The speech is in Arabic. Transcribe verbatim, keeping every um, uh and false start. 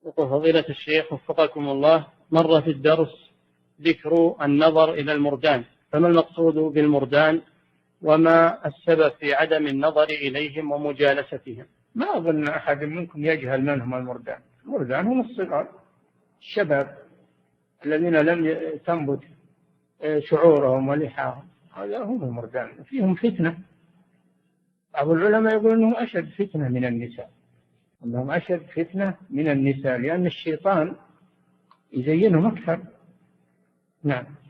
يقول فضيلة الشيخ وفقكم الله، مر في الدرس ذكر النظر إلى المردان، فما المقصود بالمردان وما السبب في عدم النظر إليهم ومجالستهم؟ ما أظن أحد منكم يجهل من هم المردان. المردان هم الصغار الشباب الذين لم تنبت شعورهم ولحاهم، هذا هم المردان. فيهم فتنة. بعض العلماء يقول أنهم أشد فتنة من النساء، أنهم أشد فتنة من النساء، لأن الشيطان يزينهم أكثر. نعم.